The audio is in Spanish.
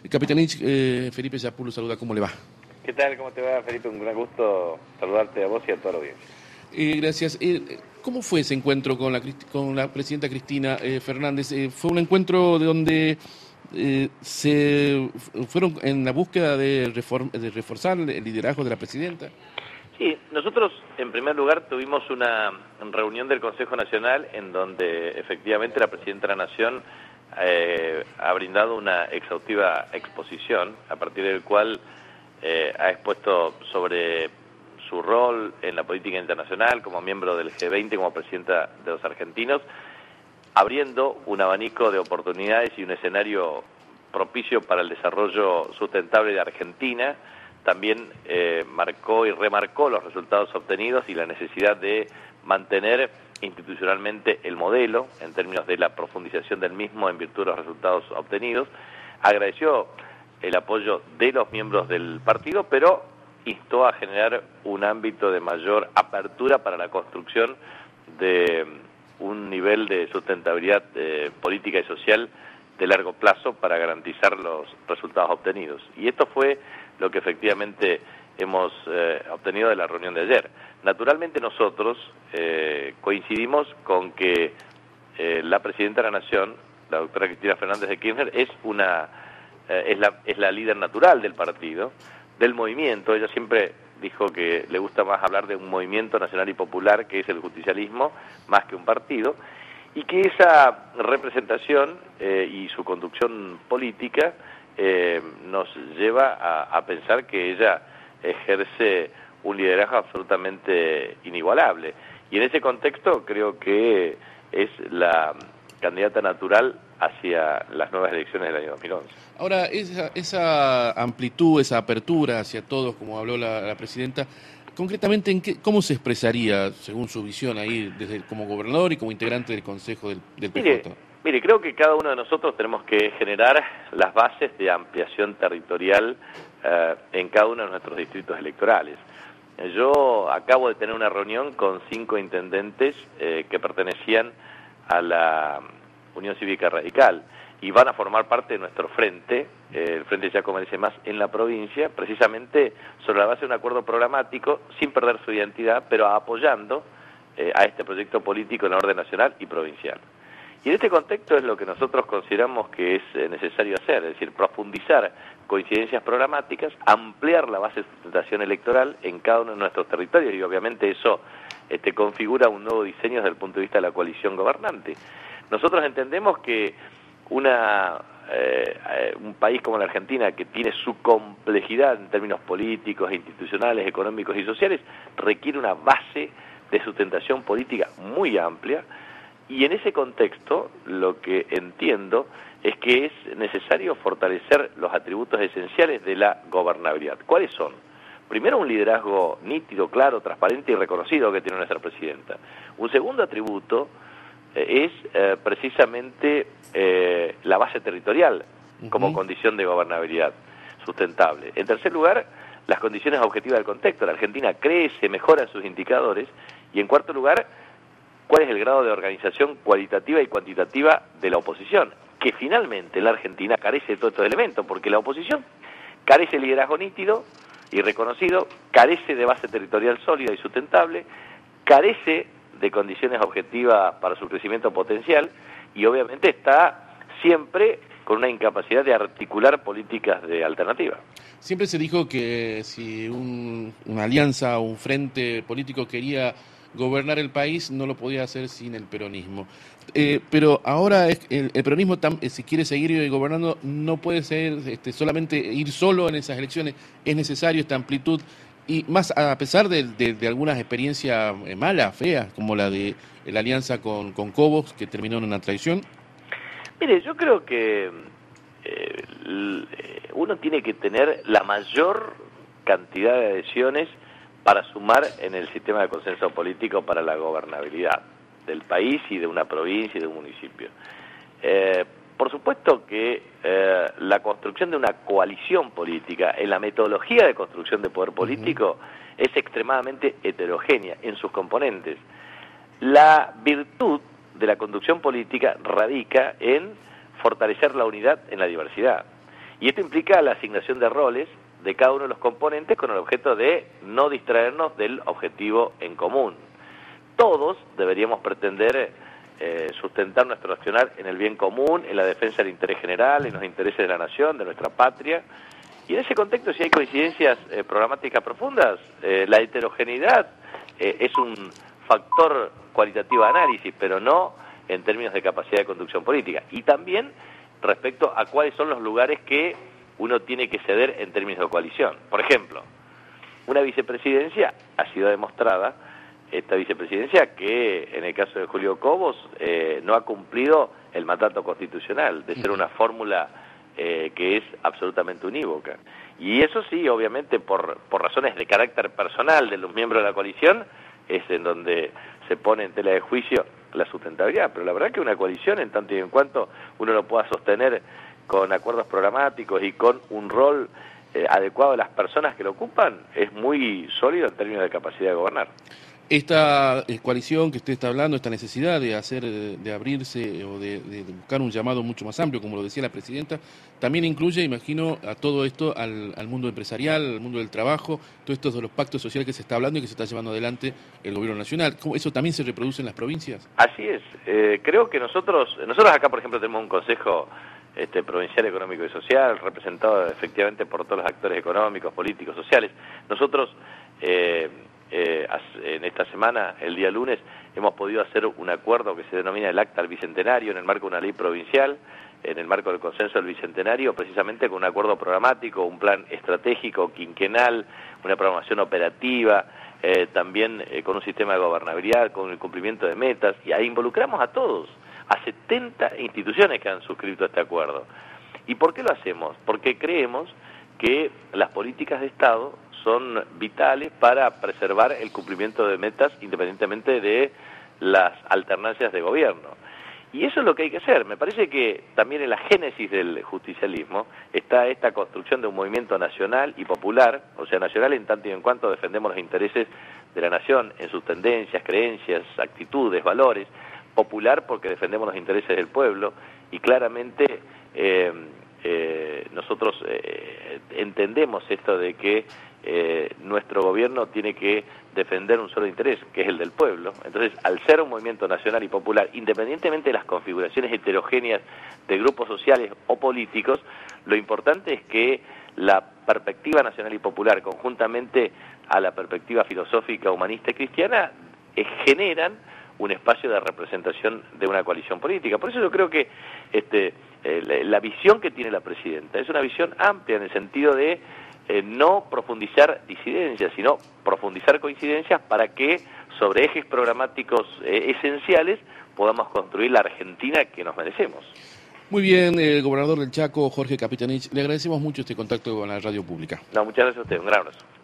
Capitanich, Felipe Yapur lo saluda, ¿cómo le va? ¿Qué tal? ¿Cómo te va, Felipe? Un gran gusto saludarte a vos y a toda la audiencia. Gracias. ¿Cómo fue ese encuentro con la presidenta Cristina Fernández? ¿Fue un encuentro de donde se fueron en la búsqueda de reforzar el liderazgo de la presidenta? Sí, nosotros en primer lugar tuvimos una reunión del Consejo Nacional en donde efectivamente la Presidenta de la Nación ha brindado una exhaustiva exposición, a partir del cual ha expuesto sobre su rol en la política internacional como miembro del G20, como presidenta de los argentinos, abriendo un abanico de oportunidades y un escenario propicio para el desarrollo sustentable de Argentina. También marcó y remarcó los resultados obtenidos y la necesidad de mantener institucionalmente el modelo en términos de la profundización del mismo en virtud de los resultados obtenidos. Agradeció el apoyo de los miembros del partido, pero instó a generar un ámbito de mayor apertura para la construcción de un nivel de sustentabilidad política y social de largo plazo para garantizar los resultados obtenidos. Y esto fue lo que efectivamente hemos obtenido de la reunión de ayer. Naturalmente nosotros coincidimos con que la Presidenta de la Nación, la doctora Cristina Fernández de Kirchner, es la líder natural del partido, del movimiento. Ella siempre dijo que le gusta más hablar de un movimiento nacional y popular, que es el justicialismo, más que un partido, y que esa representación y su conducción política nos lleva a pensar que ella ejerce un liderazgo absolutamente inigualable. Y en ese contexto creo que es la candidata natural hacia las nuevas elecciones del año 2011. Ahora, esa amplitud, esa apertura hacia todos, como habló la presidenta, concretamente, ¿cómo se expresaría, según su visión ahí, como gobernador y como integrante del Consejo del PJ? Mire, creo que cada uno de nosotros tenemos que generar las bases de ampliación territorial en cada uno de nuestros distritos electorales. Yo acabo de tener una reunión con 5 intendentes que pertenecían a la Unión Cívica Radical y van a formar parte de nuestro frente, el Frente Ya Comerce Más en la provincia, precisamente sobre la base de un acuerdo programático, sin perder su identidad, pero apoyando a este proyecto político en orden nacional y provincial. Y en este contexto es lo que nosotros consideramos que es necesario hacer, es decir, profundizar coincidencias programáticas, ampliar la base de sustentación electoral en cada uno de nuestros territorios, y obviamente eso configura un nuevo diseño desde el punto de vista de la coalición gobernante. Nosotros entendemos que un país como la Argentina, que tiene su complejidad en términos políticos, institucionales, económicos y sociales, requiere una base de sustentación política muy amplia. Y en ese contexto, lo que entiendo es que es necesario fortalecer los atributos esenciales de la gobernabilidad. ¿Cuáles son? Primero, un liderazgo nítido, claro, transparente y reconocido que tiene nuestra presidenta. Un segundo atributo es precisamente la base territorial como condición de gobernabilidad sustentable. En tercer lugar, las condiciones objetivas del contexto. La Argentina crece, mejora sus indicadores. Y en cuarto lugar, ¿cuál es el grado de organización cualitativa y cuantitativa de la oposición? Que finalmente la Argentina carece de todos estos elementos, porque la oposición carece de liderazgo nítido y reconocido, carece de base territorial sólida y sustentable, carece de condiciones objetivas para su crecimiento potencial y obviamente está siempre con una incapacidad de articular políticas de alternativa. Siempre se dijo que si una alianza o un frente político quería gobernar el país, no lo podía hacer sin el peronismo. Pero ahora el peronismo, si quiere seguir gobernando, no puede ser solamente ir solo en esas elecciones. Es necesario esta amplitud, y más a pesar de algunas experiencias malas, feas, como la de la alianza con Cobos, que terminó en una traición. Mire, yo creo que uno tiene que tener la mayor cantidad de adhesiones para sumar en el sistema de consenso político para la gobernabilidad del país y de una provincia y de un municipio. Por supuesto que la construcción de una coalición política, en la metodología de construcción de poder político, es extremadamente heterogénea en sus componentes. La virtud de la conducción política radica en fortalecer la unidad en la diversidad. Y esto implica la asignación de roles de cada uno de los componentes con el objeto de no distraernos del objetivo en común. Todos deberíamos pretender sustentar nuestro accionar en el bien común, en la defensa del interés general, en los intereses de la nación, de nuestra patria. Y en ese contexto, si hay coincidencias programáticas profundas, la heterogeneidad es un factor cualitativo de análisis, pero no en términos de capacidad de conducción política. Y también respecto a cuáles son los lugares que uno tiene que ceder en términos de coalición. Por ejemplo, una vicepresidencia ha sido demostrada, esta vicepresidencia, que en el caso de Julio Cobos no ha cumplido el mandato constitucional de ser una fórmula que es absolutamente unívoca. Y eso sí, obviamente, por razones de carácter personal de los miembros de la coalición, es en donde se pone en tela de juicio la sustentabilidad. Pero la verdad que una coalición, en tanto y en cuanto uno lo pueda sostener con acuerdos programáticos y con un rol adecuado de las personas que lo ocupan, es muy sólido en términos de capacidad de gobernar. Esta coalición que usted está hablando, esta necesidad de hacer, de abrirse o de buscar un llamado mucho más amplio, como lo decía la presidenta, también incluye, imagino, a todo esto al mundo empresarial, al mundo del trabajo, todo esto de los pactos sociales que se está hablando y que se está llevando adelante el gobierno nacional. ¿Cómo eso también se reproduce en las provincias? Así es. Creo que nosotros acá, por ejemplo, tenemos un consejo provincial económico y social, representado efectivamente por todos los actores económicos, políticos, sociales. Nosotros en esta semana, el día lunes, hemos podido hacer un acuerdo que se denomina el Acta al Bicentenario en el marco de una ley provincial, en el marco del consenso del Bicentenario, precisamente con un acuerdo programático, un plan estratégico quinquenal, una programación operativa, también con un sistema de gobernabilidad, con el cumplimiento de metas, y ahí involucramos a todos, a 70 instituciones que han suscrito este acuerdo. ¿Y por qué lo hacemos? Porque creemos que las políticas de Estado son vitales para preservar el cumplimiento de metas independientemente de las alternancias de gobierno. Y eso es lo que hay que hacer. Me parece que también en la génesis del justicialismo está esta construcción de un movimiento nacional y popular, o sea, nacional en tanto y en cuanto defendemos los intereses de la nación en sus tendencias, creencias, actitudes, valores, popular porque defendemos los intereses del pueblo y claramente nosotros entendemos esto de que nuestro gobierno tiene que defender un solo interés, que es el del pueblo. Entonces, al ser un movimiento nacional y popular, independientemente de las configuraciones heterogéneas de grupos sociales o políticos, lo importante es que la perspectiva nacional y popular, conjuntamente a la perspectiva filosófica, humanista y cristiana, generan un espacio de representación de una coalición política. Por eso yo creo que la visión que tiene la presidenta es una visión amplia en el sentido de no profundizar disidencias, sino profundizar coincidencias para que sobre ejes programáticos esenciales podamos construir la Argentina que nos merecemos. Muy bien, el gobernador del Chaco, Jorge Capitanich, le agradecemos mucho este contacto con la radio pública. No, muchas gracias a usted, un gran abrazo.